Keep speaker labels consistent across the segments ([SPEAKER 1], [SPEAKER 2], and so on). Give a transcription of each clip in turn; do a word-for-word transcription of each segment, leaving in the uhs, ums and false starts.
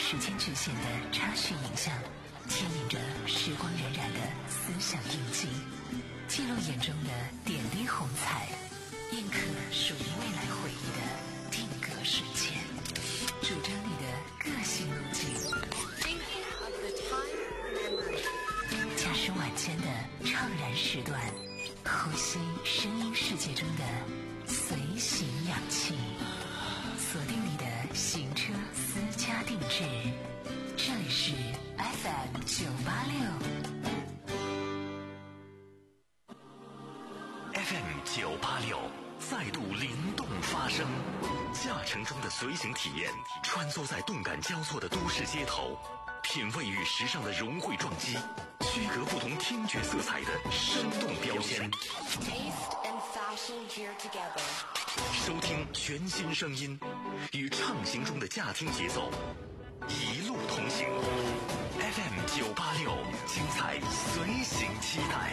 [SPEAKER 1] 时间局限的插叙影像，牵引着时光荏苒的思想印记，记录眼中的点滴红彩，印刻属于未来回忆的定格瞬间，主张你的个性路径。驾驶晚间的怅然时段，呼吸声音世界中的随行氧气，锁定你的行车私家定制。这里是 F M 九八六
[SPEAKER 2] F M 九八六再度灵动发声，驾乘中的随行体验，穿梭在动感交错的都市街头，品味与时尚的融汇撞击，区隔不同听觉色彩的生动标签。收听全新声音，与畅行中的驾听节奏，一路同行。F M 九八六，精彩随行期待。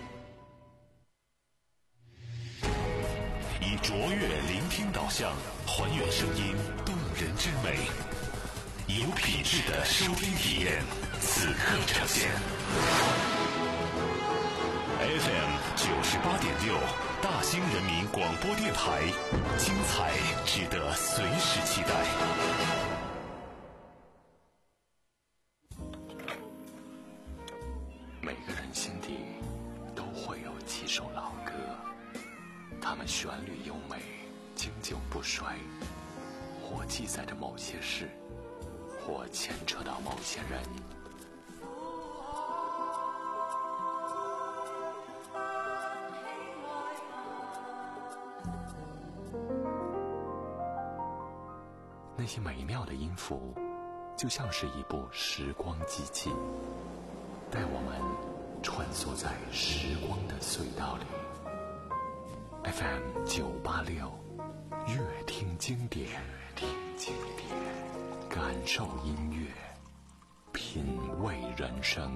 [SPEAKER 2] 以卓越聆听导向，还原声音动人之美，有品质的收听体验，此刻呈现。F M 九十八点六，大兴人民广播电台，精彩值得随时期待。
[SPEAKER 3] 每个人心底都会有几首老歌，它们旋律优美，经久不衰，或记载着某些事，或牵扯到某些人。那些美妙的音符，就像是一部时光机器，带我们穿梭在时光的隧道里。F M 九八六，乐听经典，乐听经典，感受音乐，品味人生。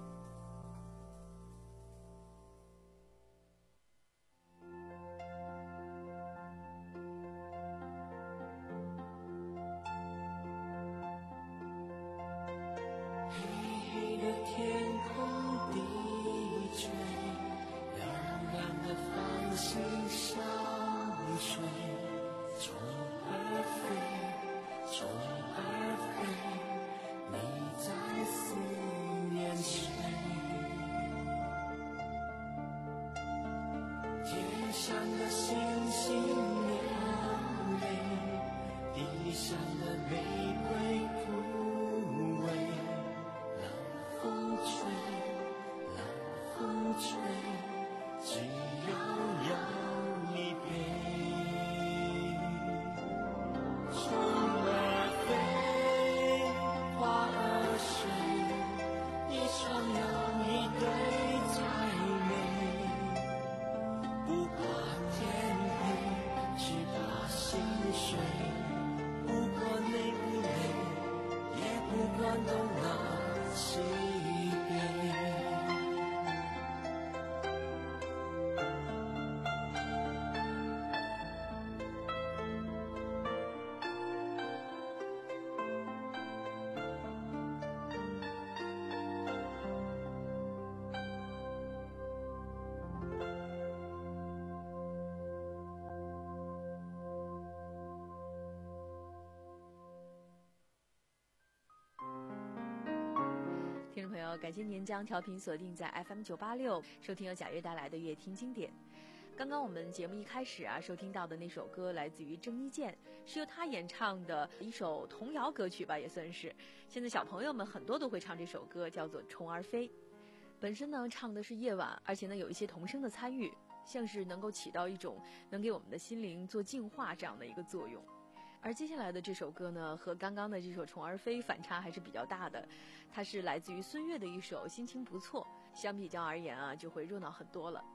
[SPEAKER 4] 听众朋友，感谢您将调频锁定在 F M 九八六，收听由贾月带来的乐听经典。刚刚我们节目一开始啊，收听到的那首歌来自于郑伊健，是由他演唱的一首童谣歌曲吧，也算是。现在小朋友们很多都会唱这首歌，叫做《虫儿飞》。本身呢，唱的是夜晚，而且呢有一些童声的参与，像是能够起到一种能给我们的心灵做净化这样的一个作用。而接下来的这首歌呢，和刚刚的这首《虫儿飞》反差还是比较大的，它是来自于孙悦的一首《心情不错》，相比较而言啊，就会热闹很多了。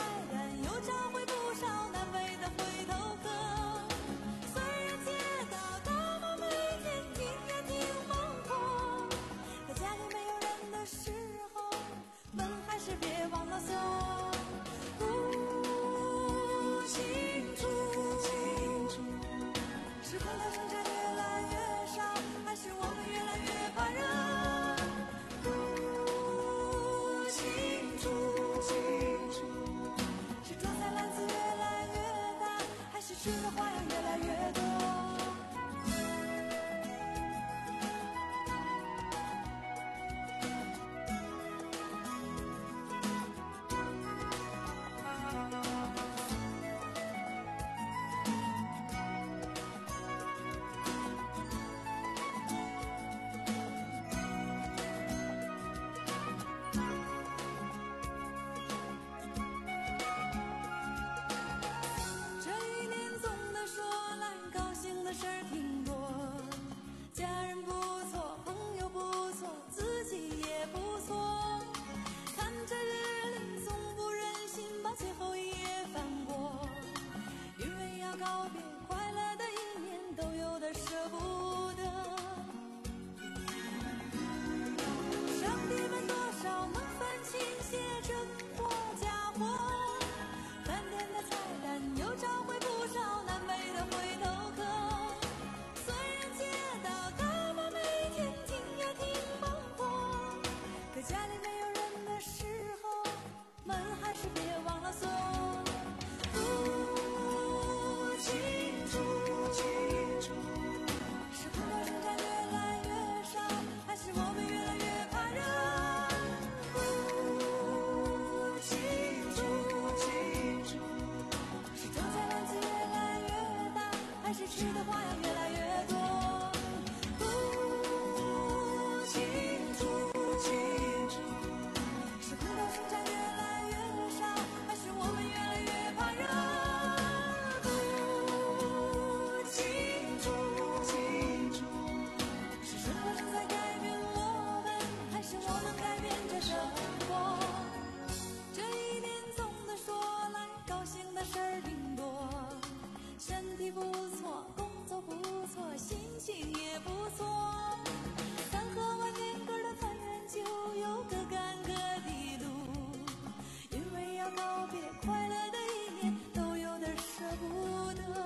[SPEAKER 5] 蛋，又找回不少难为的回头客。虽然街道大马每天停也挺忙活，可家里没有人的时候，门还是别忘了锁。不清楚，是空调生产越来越少，还是我们越来越怕热？不清楚，是装载篮子越来越大，还是吃的花样越来越多？事儿挺多，家人不错，朋友不错，自己也不错。看着日历，总不忍心把最后一页翻过，因为要告别快乐的一年，都有点舍不得。上帝们多少能分清些真货假货，饭店的菜单又找回不少难为的回头客。家里没有人的时候，门还是别忘了锁。不清楚，是空调生产越来越少，还是我们越来越怕热？不清楚，是装载篮子越来越大，还是吃的花样越来越多？不清楚。生产越来越少，还是我们越来越怕热？不清楚，是生活正在改变我们，还是我们改变着生活？这一年总的说来，高兴的事儿挺多，身体不错，工作不错，心情也不错。但喝完年歌的团圆酒，有个干戈的路。要告别快乐的一年，都有点舍不得。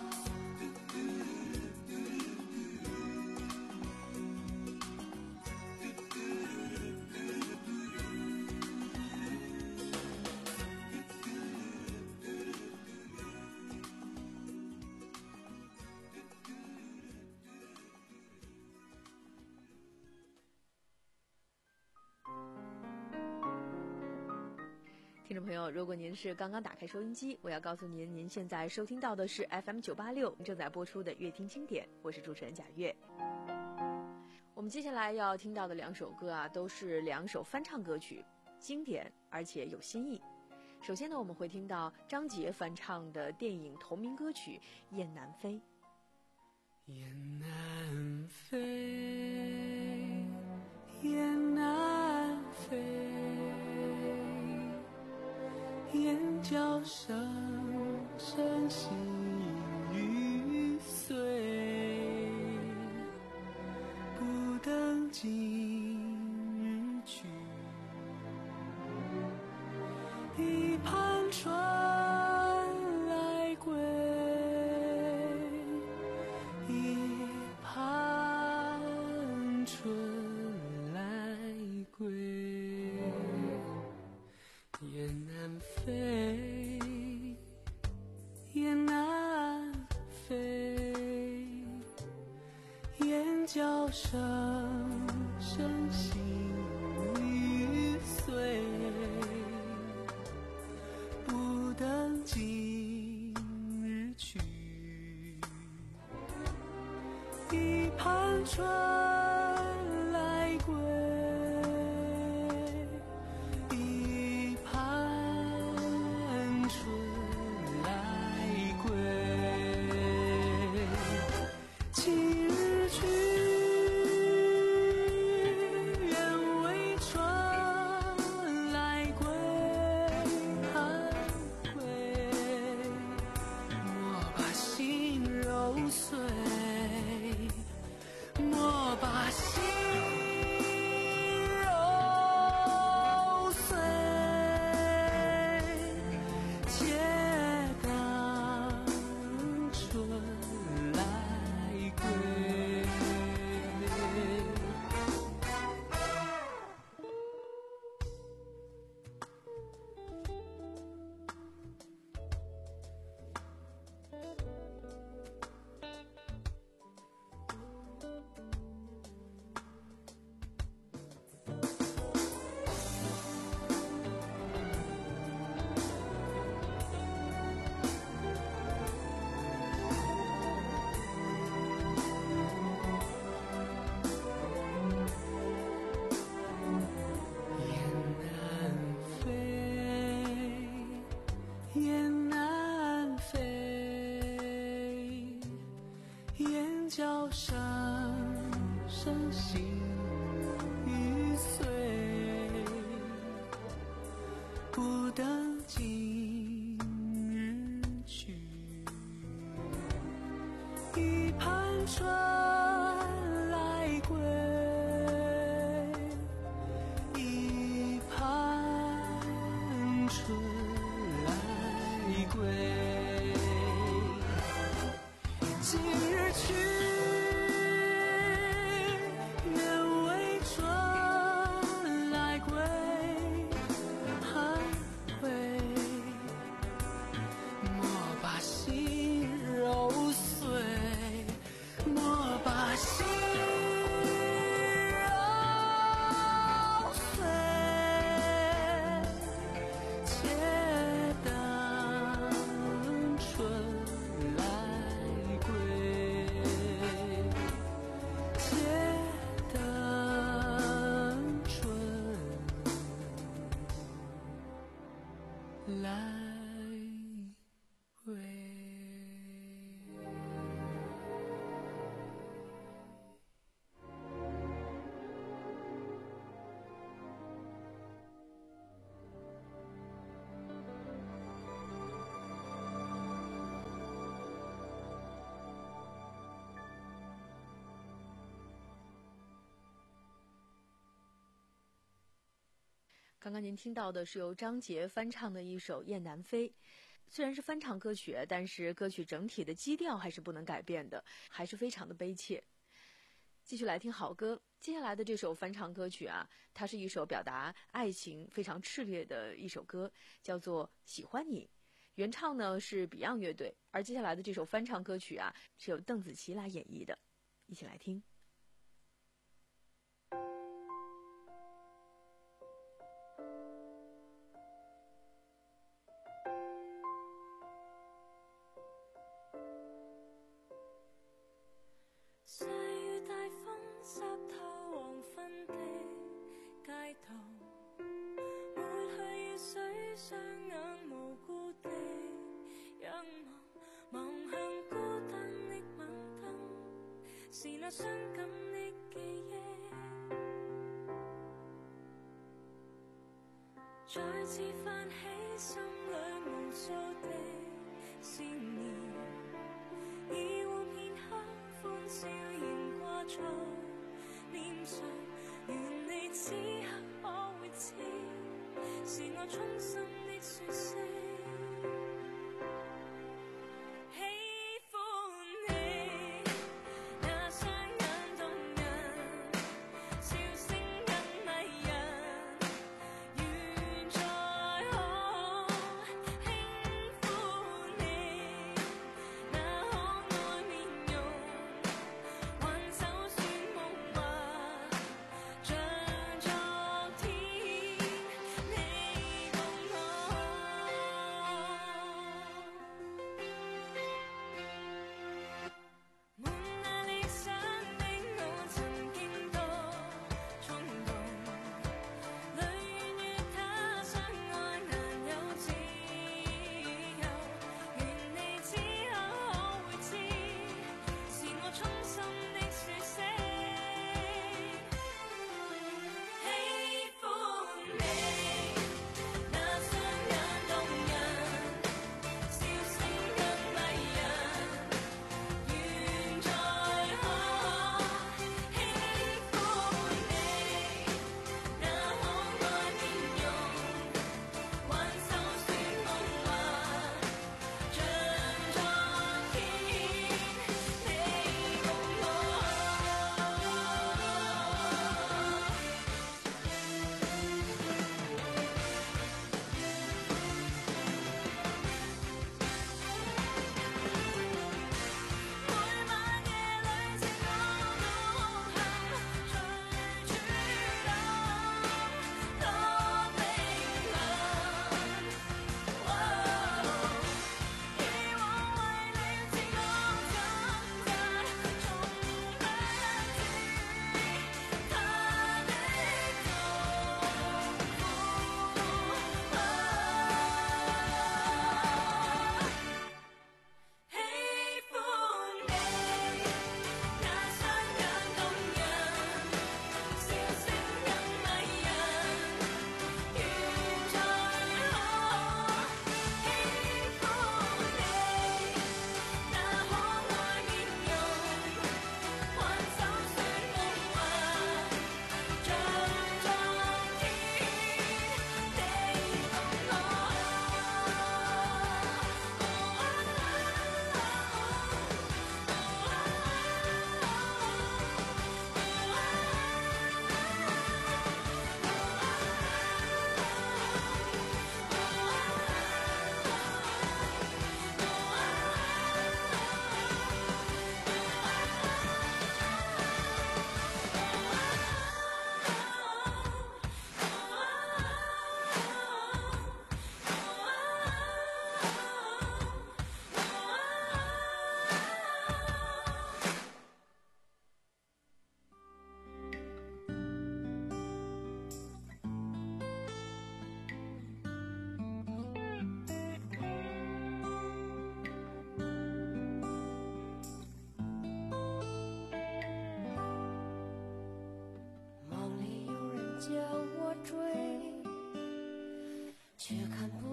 [SPEAKER 4] 听众朋友，如果您是刚刚打开收音机，我要告诉您，您现在收听到的是 F M 九八六正在播出的乐听经典，我是主持人贾月。我们接下来要听到的两首歌啊，都是两首翻唱歌曲，经典而且有新意。首先呢，我们会听到张杰翻唱的电影同名歌曲《雁南飞》。
[SPEAKER 6] 雁南飞，雁南飞，雁叫声声细雨碎，不等今日去，一盘春来归，一盘春来归。雁南飞，雁南飞，雁叫声声细雨碎，不等今日去，一盘春来归。 雁南飞，雁叫声声醒欲碎，不等今日去，一盘春来归，一盘春来归，今日去，愿为春来归，还会莫把心揉碎，莫把心揉碎，且等春来归，且等春来归。
[SPEAKER 4] 刚刚您听到的是由张杰翻唱的一首《雁南飞》，虽然是翻唱歌曲，但是歌曲整体的基调还是不能改变的，还是非常的悲切。继续来听好歌，接下来的这首翻唱歌曲啊，它是一首表达爱情非常炽烈的一首歌，叫做《喜欢你》。原唱呢是 Beyond 乐队，而接下来的这首翻唱歌曲啊，是由邓紫棋来演绎的，一起来听。
[SPEAKER 5] 細雨大風濕透黃昏的街道，抹去雨水，雙眼無辜地仰望，望向孤單的晚燈，是那傷感的記憶，再次泛起心裏無數的思念，已換片刻歡笑仍掛在臉上，願你此刻可會知，是我衷心的說聲喜歡你，那雙眼動人，笑聲更迷人，願再可輕撫你，那可愛面容，還就算夢話，像昨天你共我。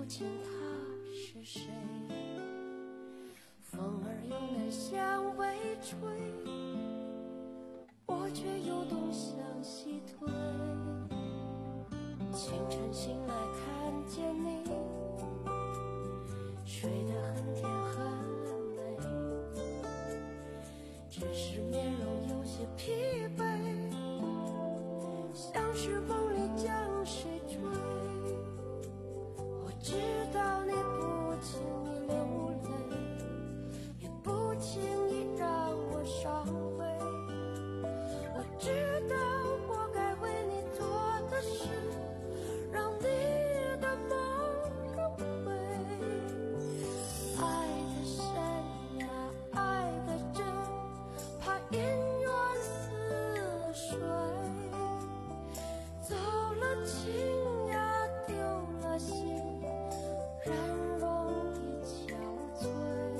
[SPEAKER 6] 清他是谁。风儿又难向北吹，我却又东向西退。清晨醒来看见你，睡得很甜很美，只是面容有些疲惫，像是梦里将谁追。我知道你不轻易流泪，也不轻易让我伤悲。我知道我该为你做的事，让你的梦更美。爱的深呀，爱的真，怕姻缘似水。走了情呀，丢了心，人容易憔悴。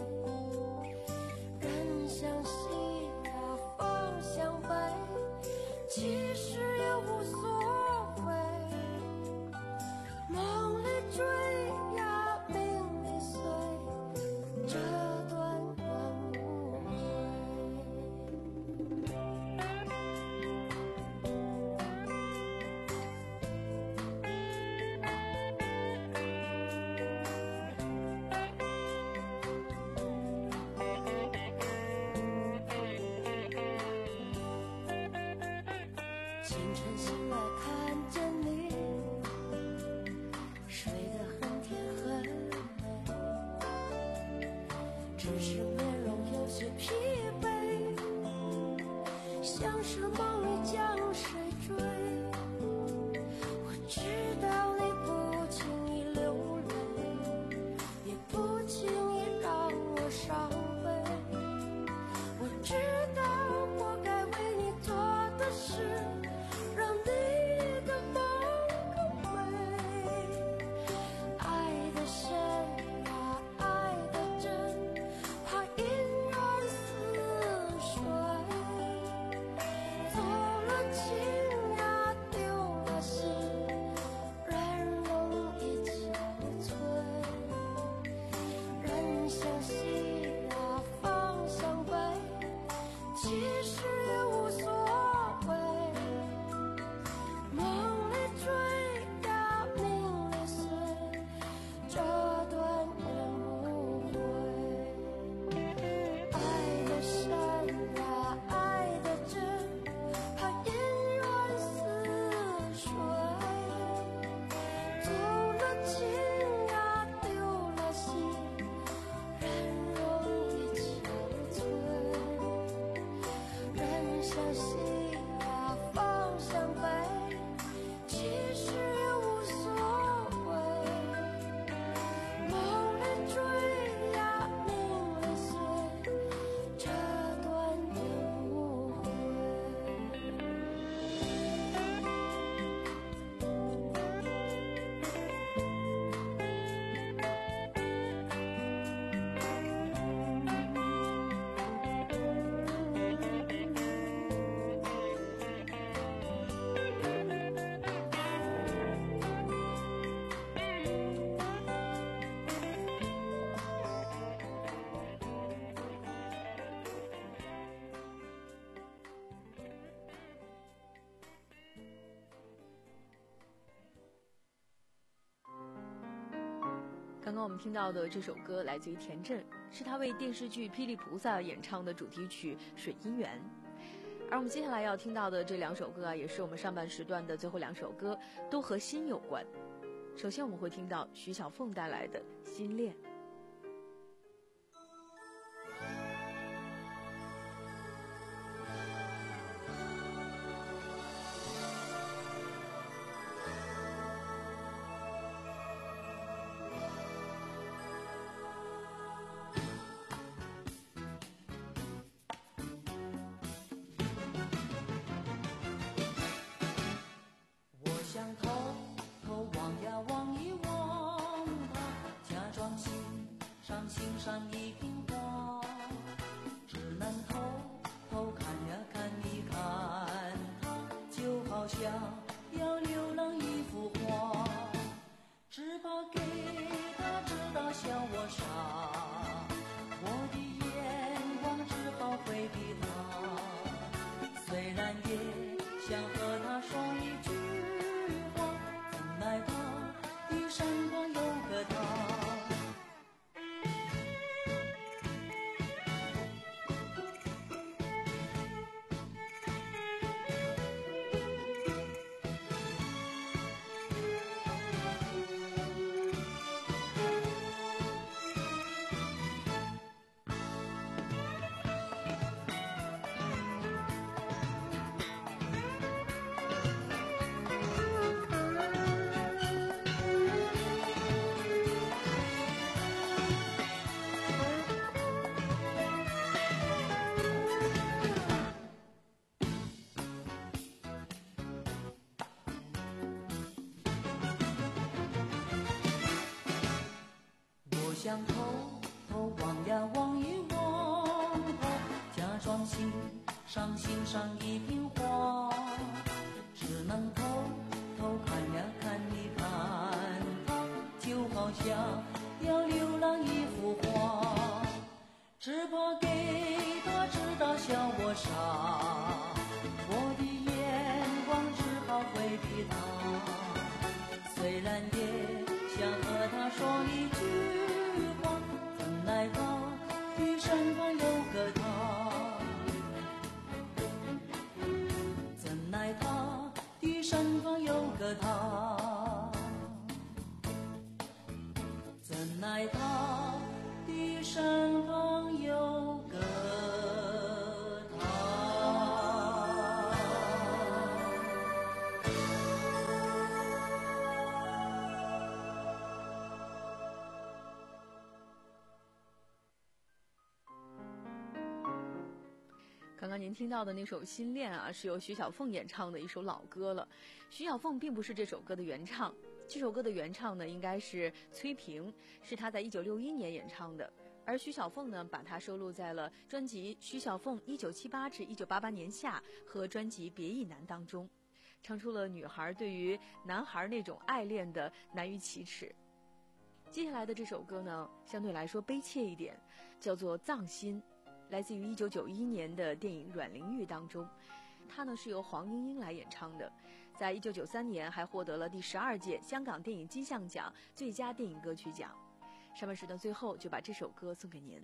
[SPEAKER 6] 人向西呀，方向北，其实也无所谓。梦里追呀，命里随，这段缘无悔。清晨醒来看见你，睡得很甜很美，只是面容有些疲惫，像是梦里将谁追。我知道你不轻易流泪，也不轻易让我伤悲。我知道我该为你做的事，让你的梦更美。爱的深呀，爱的真，怕姻缘似水。走了情呀，丢了心，人容易憔悴。人向西呀，方向北，其实也无所谓。梦里追呀，命里随，这段缘无悔。爱的深呀，爱的真，怕姻缘似水。走了情呀，丢了心，人容易憔悴。人向西呀，方向北，其实也无所谓。梦里追呀，命里随，这段缘无悔。
[SPEAKER 4] 刚刚我们听到的这首歌来自于田震，是他为电视剧《霹雳菩萨》演唱的主题曲《水姻缘》。而我们接下来要听到的这两首歌啊，也是我们上半时段的最后两首歌，都和心有关。首先我们会听到徐小凤带来的《心恋》。
[SPEAKER 6] 我想偷偷望呀望一望他，假装欣赏欣赏一瓶花，只能偷偷看呀看一看他，就好像要浏览一幅画，只怕给
[SPEAKER 7] 想偷偷望呀望一望，假装欣赏欣赏一瓶花，只能偷偷看呀看一看它，就好像要浏览一幅画，只怕给他知道笑我傻，我的眼光只好回避他，虽然也想和他说一句话，怎奈他的身旁有个他，怎奈他的身旁有个他，怎奈他的身旁有个他。
[SPEAKER 4] 刚刚您听到的那首《心恋》啊，是由徐小凤演唱的一首老歌了。徐小凤并不是这首歌的原唱，这首歌的原唱呢应该是崔萍，是她在一九六一年演唱的。而徐小凤呢，把它收录在了专辑《徐小凤一九七八至一九八八年夏》和专辑《别亦难》当中，唱出了女孩对于男孩那种爱恋的难于启齿。接下来的这首歌呢，相对来说悲切一点，叫做《葬心》，来自于一九九一年的电影《阮玲玉》当中。它呢是由黄莺莺来演唱的，在一九九三年还获得了第十二届香港电影金像奖最佳电影歌曲奖。上半时段最后就把这首歌送给您。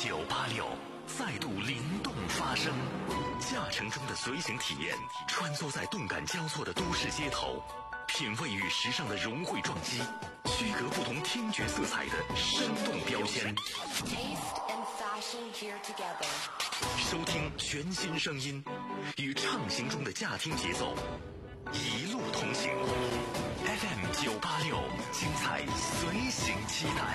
[SPEAKER 2] 九八六再度灵动发声，驾乘中的随行体验，穿梭在动感交错的都市街头，品味与时尚的融汇撞击，区隔不同听觉色彩的生动标签。收听全新声音，与畅行中的驾听节奏，一路同行。F M 九八六，精彩随行期待。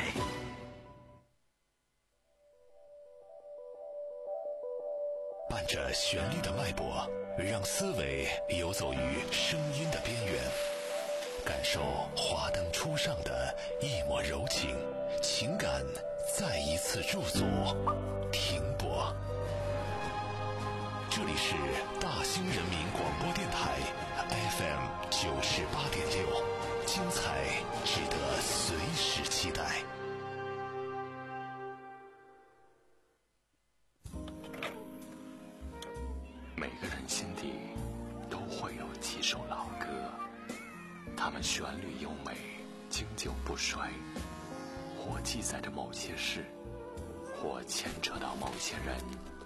[SPEAKER 8] 伴着旋律的脉搏，让思维游走于声音的边缘，感受华灯初上的一抹柔情，情感再一次驻足停泊。这里是大兴人民广播电台 F M 九十八点六，精彩值得随时期待。
[SPEAKER 3] 每个人心底都会有几首老歌，它们旋律优美，经久不衰，或记载着某些事，或牵扯到某些人。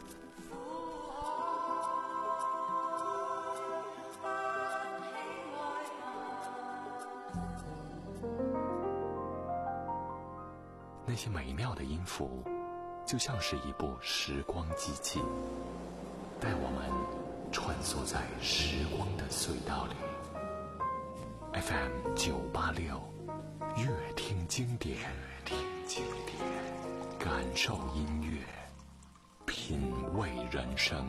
[SPEAKER 3] 那些美妙的音符，就像是一部时光机器，带我们穿梭在时光的隧道里。F M 九八六，乐听经典，乐听经典，感受音乐，品味人生。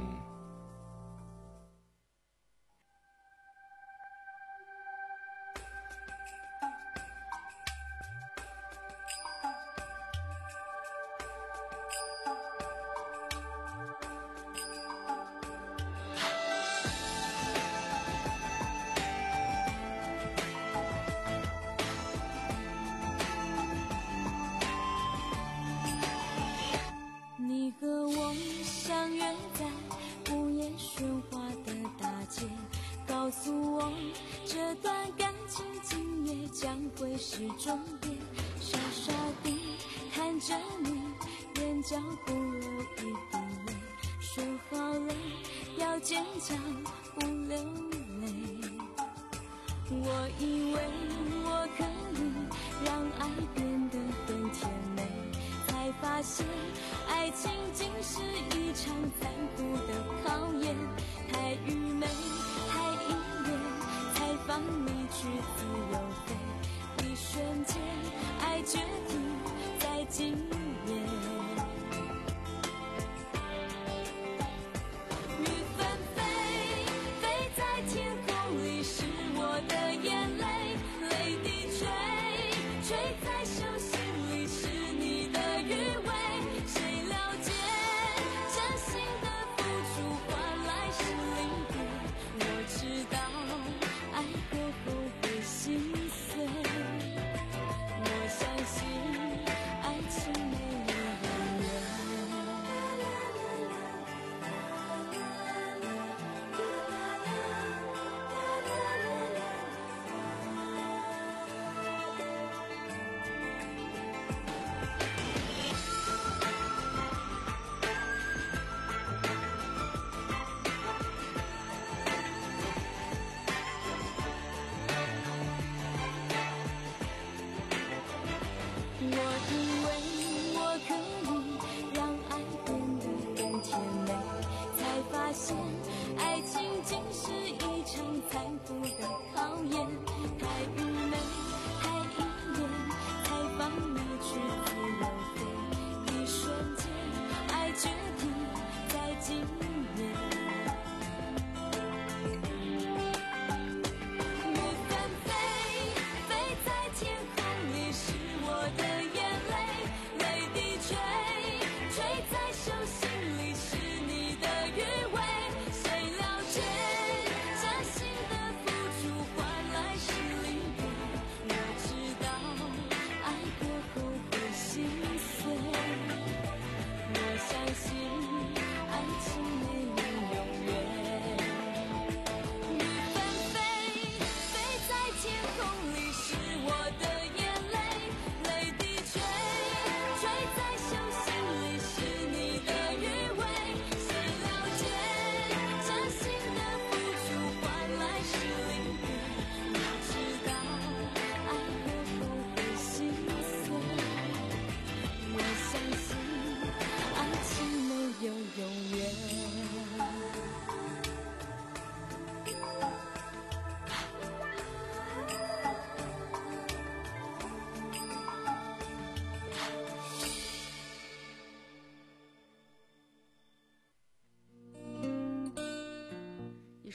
[SPEAKER 6] 是终点，傻傻地看着你，眼角不流一滴泪。说好了要坚强，不流泪。我以为我可以让爱变得更甜美，才发现爱情竟是一场残酷的考验。太愚昧，太依恋，才放你去自由飞。一瞬间，爱决定在今夜。雨纷飞，飞在天空里，是我的眼泪，泪滴垂，垂在手心里，是你的余味。谁了解真心的付出换来是离别？我知道爱过后会心碎。我相信爱情没有眼泪。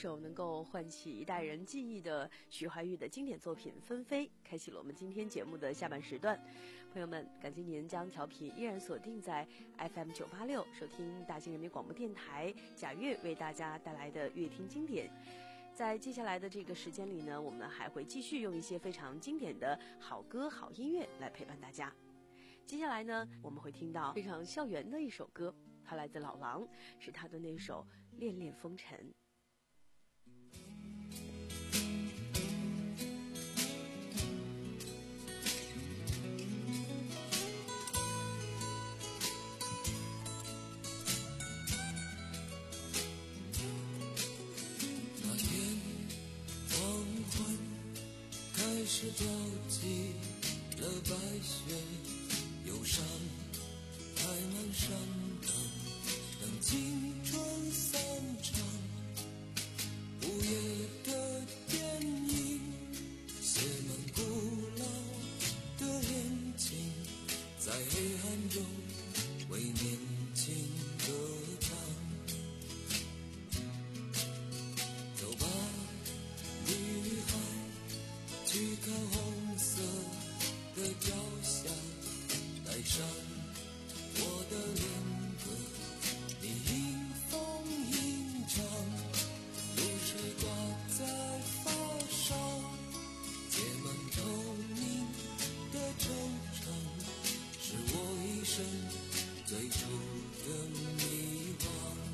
[SPEAKER 4] 首能够唤起一代人记忆的徐怀钰的经典作品《纷飞》，开启了我们今天节目的下半时段。朋友们，感谢您将调频依然锁定在 F M 九八六，收听大兴人民广播电台贾悦为大家带来的乐听经典。在接下来的这个时间里呢，我们还会继续用一些非常经典的好歌好音乐来陪伴大家。接下来呢，我们会听到非常校园的一首歌，它来自老狼，是他的那首《恋恋风尘》。
[SPEAKER 9] 那天黄昏开始飘起了白雪，忧伤开满山岗，等青春散场。午夜的电影写满古老的恋情，在黑暗中为年轻歌唱。走吧，女孩，去看红色的脚下，带上我的恋歌，你迎风吟唱，露水挂在发梢，结满透明的惆怅，是我一生最初的迷惘。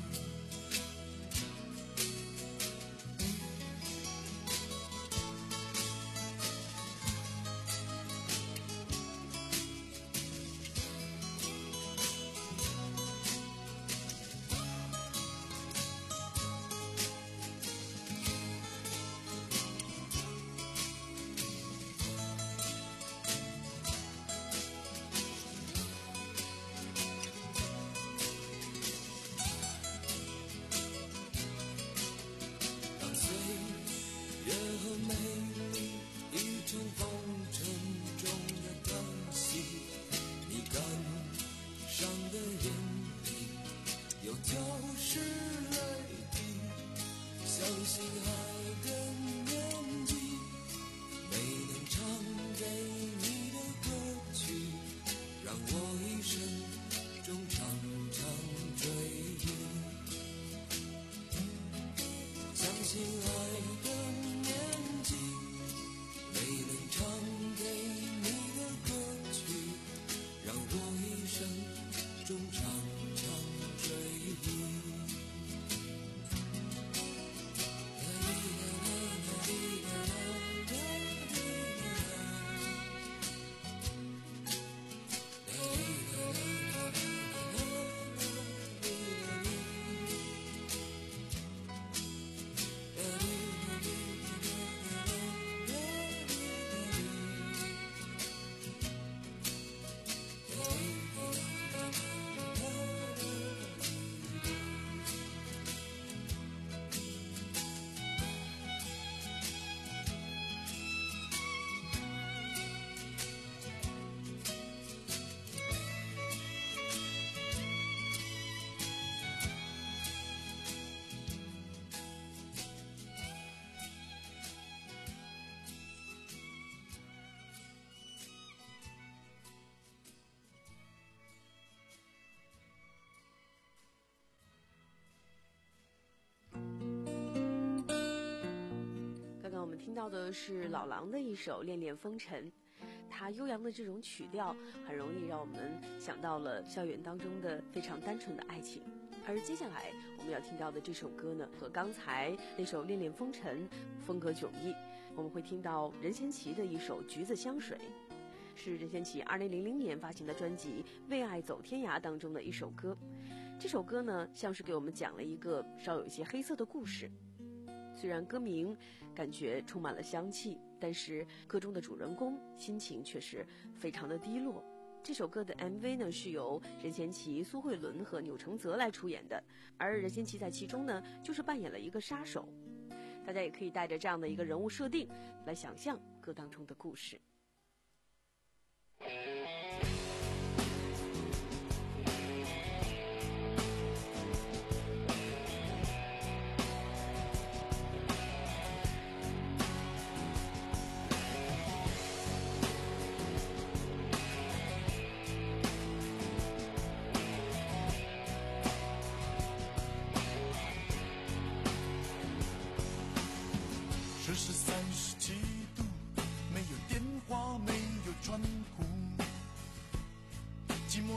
[SPEAKER 4] 我们听到的是老狼的一首《恋恋风尘》，它悠扬的这种曲调很容易让我们想到了校园当中的非常单纯的爱情。而接下来我们要听到的这首歌呢，和刚才那首《恋恋风尘》风格迥异。我们会听到任贤齐的一首《橘子香水》，是任贤齐二零零零年发行的专辑《为爱走天涯》当中的一首歌。这首歌呢，像是给我们讲了一个稍有一些黑色的故事。虽然歌名感觉充满了香气，但是歌中的主人公心情却是非常的低落。这首歌的 M V 呢，是由任贤齐、苏慧伦和钮承泽来出演的，而任贤齐在其中呢，就是扮演了一个杀手。大家也可以带着这样的一个人物设定来想象歌当中的故事。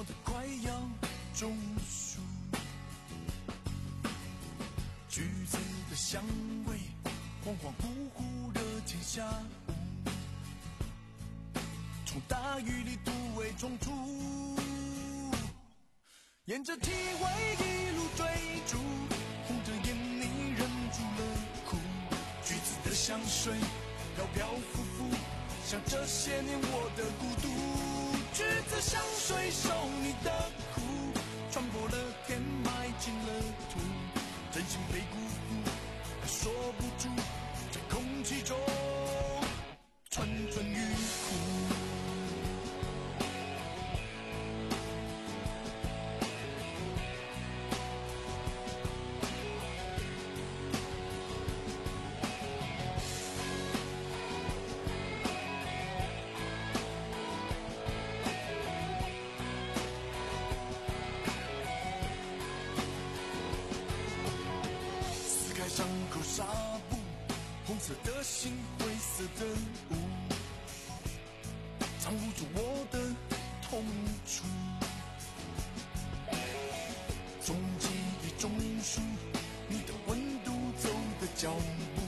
[SPEAKER 10] 的快要中暑，橘子的香味恍恍惚惚的天下午，从大雨里突围冲出，沿着体味一路追逐，红着眼你忍住了哭，橘子的香水飘飘浮浮，像这些年我的孤独，橘子香水受你的苦，穿过了天埋进了土，真心被辜负还说不出，在空气中蠢蠢欲哭。伤口纱布，红色的心，灰色的雾，藏不住我的痛楚。从记忆中数你的温度，走的脚步，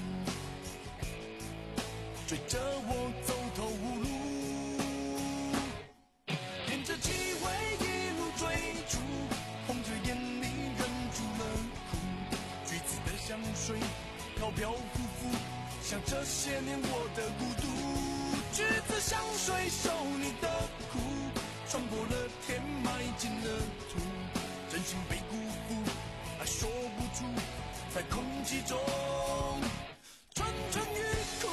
[SPEAKER 10] 追着我走投无路，沿着气味一路追逐，红着眼你忍住了哭，橘子的香水飘飘浮浮，像这些年我的孤独，橘子香水受你的苦，穿过了天埋进了土，真心被辜负还说不出，在空气中蠢蠢欲哭。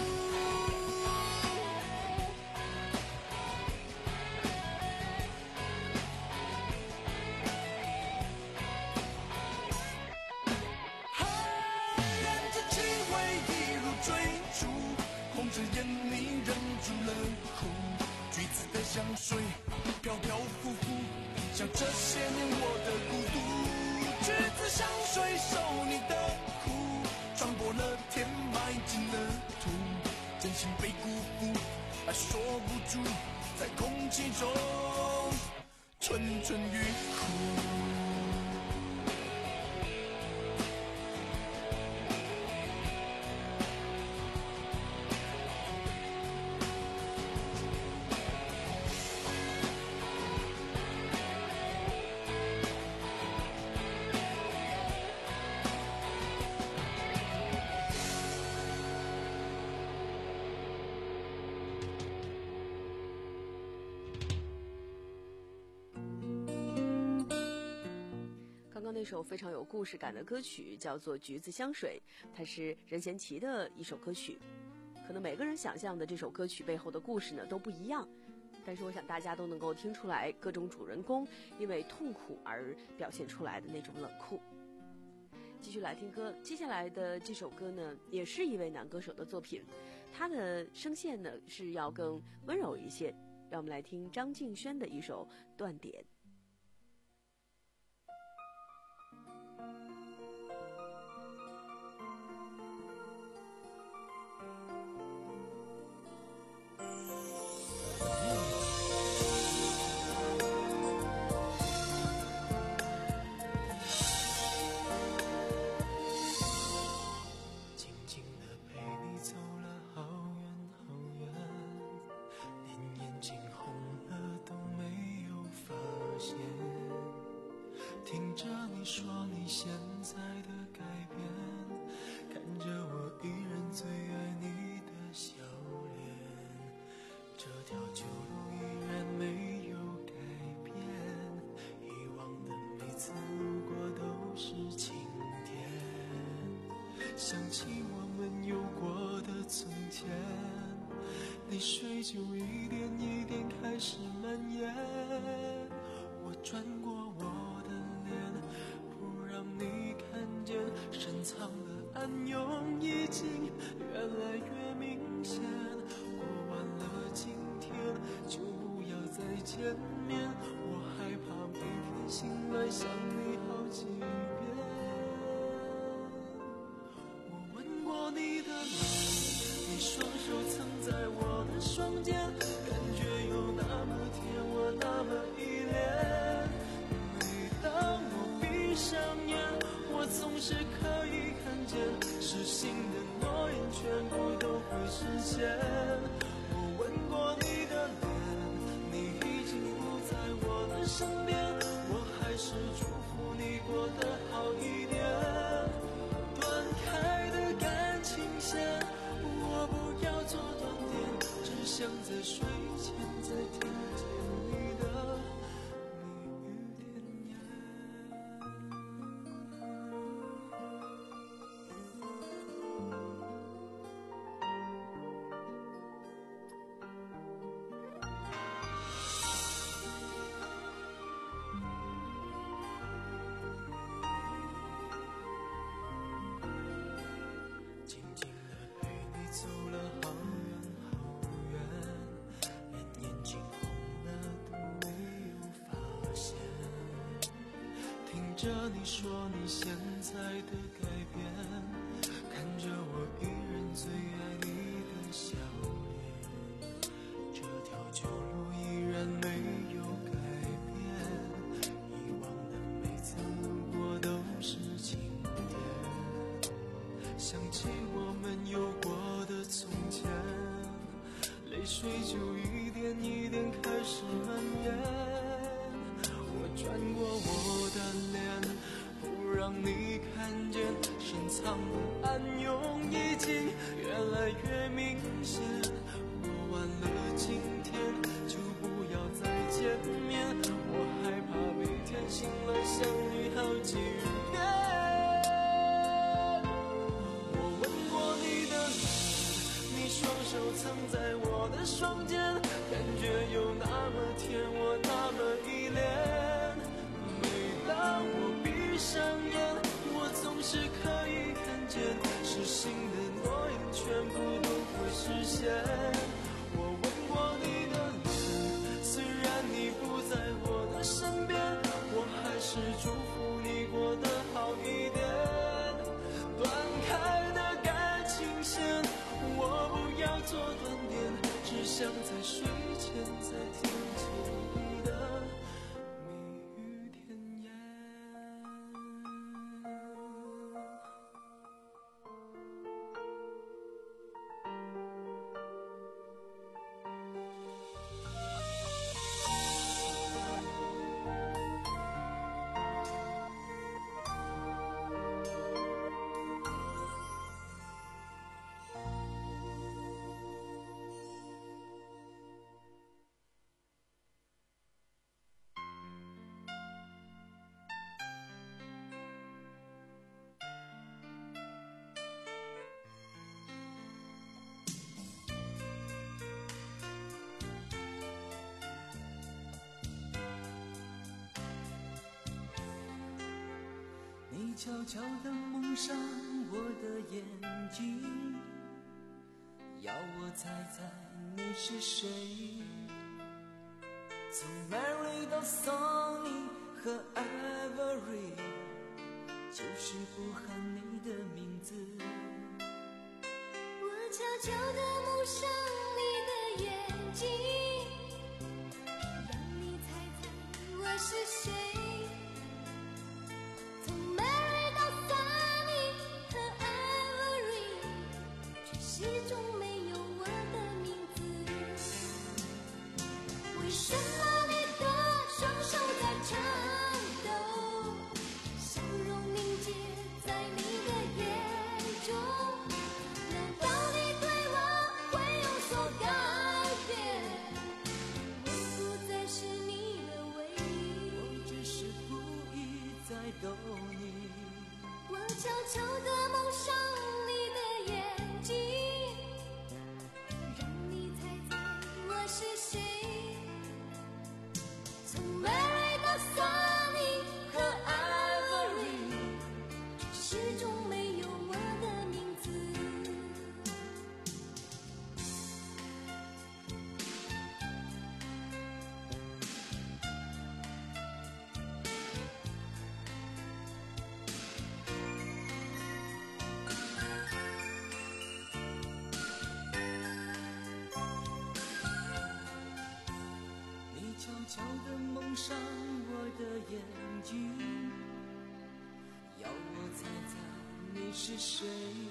[SPEAKER 10] 香水飘飘浮浮，像这些年我的孤独，橘子香水受你的苦，穿过了天埋进了土，真心被辜负还说不出，在空气中蠢蠢欲哭。
[SPEAKER 4] 刚刚那首非常有故事感的歌曲叫做《橘子香水》，它是任贤齐的一首歌曲。可能每个人想象的这首歌曲背后的故事呢都不一样，但是我想大家都能够听出来各种主人公因为痛苦而表现出来的那种冷酷。继续来听歌，接下来的这首歌呢也是一位男歌手的作品，他的声线呢是要更温柔一些，让我们来听张敬轩的一首《断点》。
[SPEAKER 11] 听着你说你现在的改变，看着我依然最爱你的笑脸，这条旧路依然没有改变，以往的每次路过都是晴天，想起我们有过的从前，泪水就一点一点开始蔓延，我转过我的脸，不让你看见深藏的暗涌已经越来越明显，过完了今天就不要再见面，我害怕每天醒来想你好几遍，我吻过你的脸，你双手曾在我的双肩，感觉有那么甜，我那么依恋， 的身边，我还是祝福你过得好一点。断开的感情线，我不要做断点，只想在睡前再听见你的蜜语甜言。静静地陪你走了好远好远，连眼睛红了都没有发现。听着你说你现在的改变，看着我依然最爱你的笑脸，这条旧路依然没有改变，以往的每次路过都是晴天。想起我们有过的从前，泪水就一点一点开始蔓延。我转过我的脸，不让你看见，深藏的暗涌已经越来越明显。过完了今天就不要再见面，我害怕每天醒来想你好几遍。双手藏在我的双肩，感觉有那么甜，我那么依恋。每当我闭上眼，我总是可以看见，失信的诺言全部都会实现。我吻过你的脸，虽然你不在我的身边，我还是祝福你过得好一点。断开的感情线，我不要做断点，只想在睡前再听见你的蜜语甜言。
[SPEAKER 10] 你悄悄地蒙上我的眼睛，要我猜猜你是谁。从 Mary 到 Sunny 和 Avery， 就是不喊你的名字。
[SPEAKER 6] 我悄悄地蒙上你的眼睛，让你猜猜我是谁。从 Mary 到 Sunny 和 Avery， 却始终没有我的名字。为什么你的双手在颤抖，笑容凝结在你的眼中？难道你对我会有所改变？我不再是你的唯一，
[SPEAKER 10] 我只是故意在逗你。
[SPEAKER 6] 我悄悄地蒙上你的眼睛，让你猜猜我是谁。从 Mary 到 Sunny 和 Avery， 却始终没有我的名字。
[SPEAKER 10] 你悄悄地蒙上我的眼睛，要我猜猜你是谁。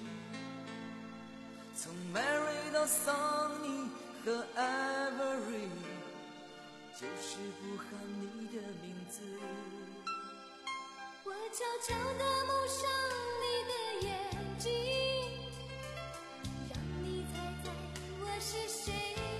[SPEAKER 10] 从 Mary 到 Sunny 和 Avery， 就是不喊你的字。
[SPEAKER 6] 我悄悄地蒙上你的眼睛，让你猜猜我是谁。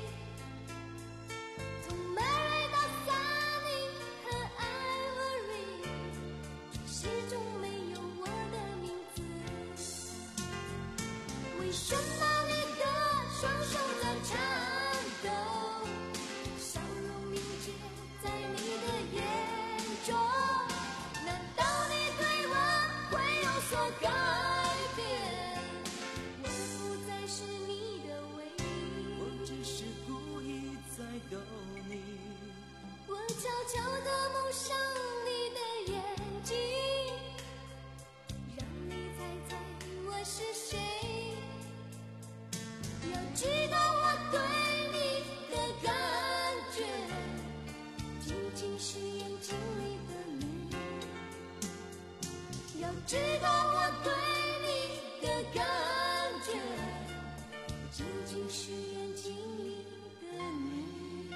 [SPEAKER 6] 从 Mary 到 Sunny 和 Ivory， 却始终没有我的名字。为什么你的双手在颤抖？笑容凝结在你的眼中。难道你对我会有所改变？我不再是你的唯一。
[SPEAKER 10] 我只是故意在逗你。
[SPEAKER 6] 我悄悄地蒙上你的眼睛，让你猜猜我是谁。要知道我对你的感觉，仅仅是眼睛里的你。要知道我对你的感觉，仅仅是眼睛里的你。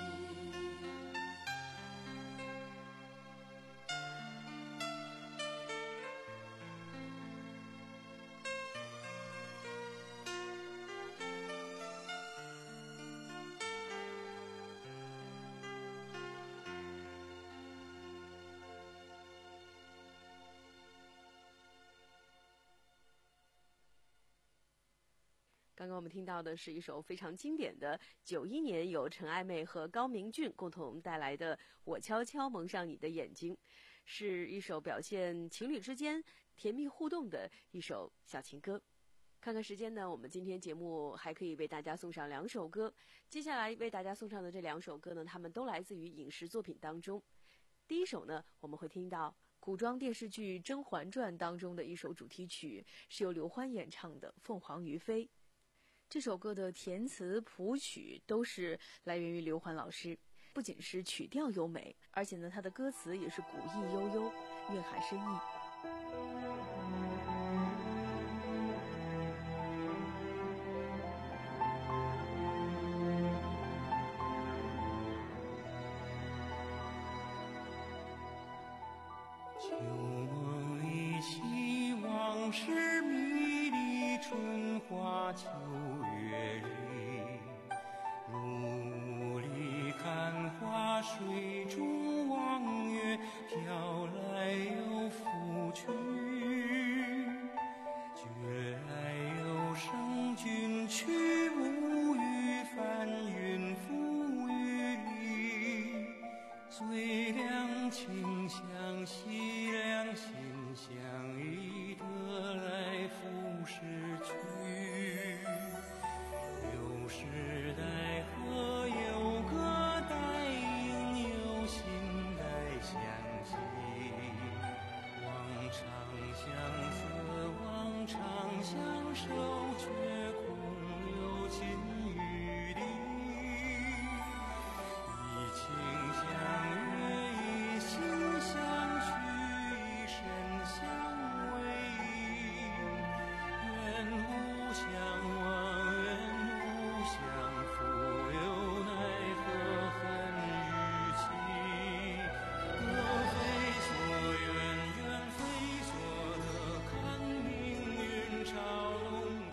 [SPEAKER 4] 刚刚我们听到的是一首非常经典的九一年由陈爱妹和高明骏共同带来的《我悄悄蒙上你的眼睛》，是一首表现情侣之间甜蜜互动的一首小情歌。看看时间呢，我们今天节目还可以为大家送上两首歌。接下来为大家送上的这两首歌呢，它们都来自于影视作品当中。第一首呢，我们会听到古装电视剧《甄嬛传》当中的一首主题曲，是由刘欢演唱的《凤凰于飞》。这首歌的填词谱曲都是来源于刘欢老师，不仅是曲调优美，而且呢，它的歌词也是古意悠悠，蕴含深意。
[SPEAKER 10] 旧梦里起往事迷离，春花秋月里，雾里看花，水中望月，飘来又浮去，觉来又生，君去无语，翻云覆雨里，最两情相惜，两心相依，得来复失去。有时代河有个带影，有心带相惜。望长相思，望长相守，却空有尽余力。以情相悦，以心相许，以身相偎。愿无相忘，愿无相负，又奈何恨与情。得非所愿，愿非所得，看命运嘲弄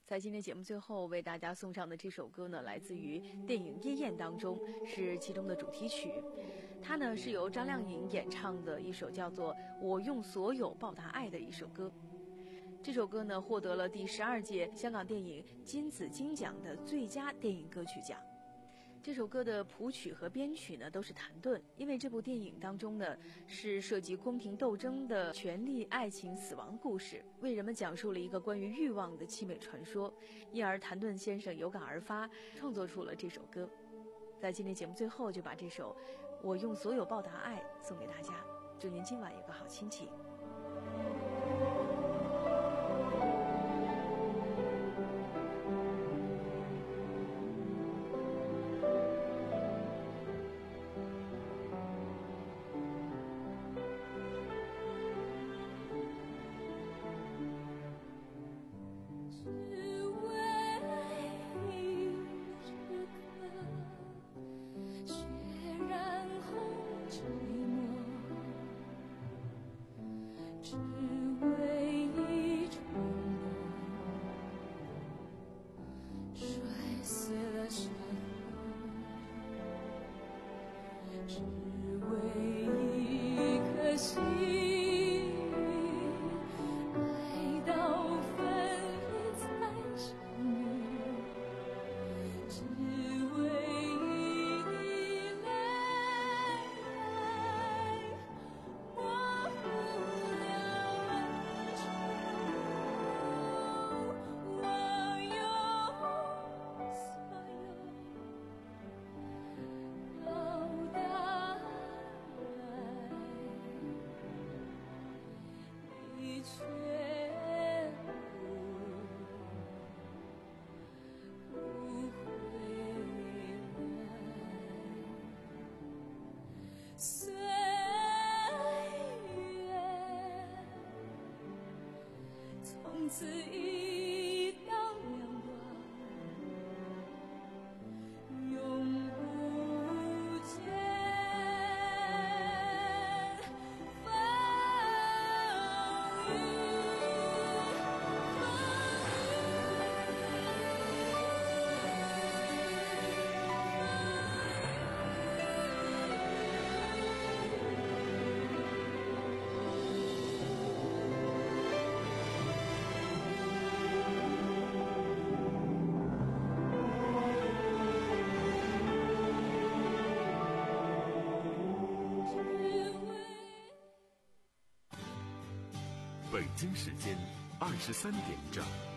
[SPEAKER 4] 在今天节目最后为大家送上的这首歌呢，来自于电影《夜宴》当中，是其中的主题曲。它呢是由张靓颖演唱的一首叫做《我用所有报答爱》的一首歌。这首歌呢获得了第十二届香港电影金紫荆奖的最佳电影歌曲奖。这首歌的谱曲和编曲呢都是谭盾，因为这部电影当中呢是涉及宫廷斗争的权力、爱情、死亡故事，为人们讲述了一个关于欲望的凄美传说，因而谭盾先生有感而发，创作出了这首歌。在今天节目最后，就把这首《我用所有报答爱》送给大家，祝您今晚有个好心情。
[SPEAKER 5] 岁月从此一道阳光，永不见风雨。
[SPEAKER 2] 北京时间二十三点整。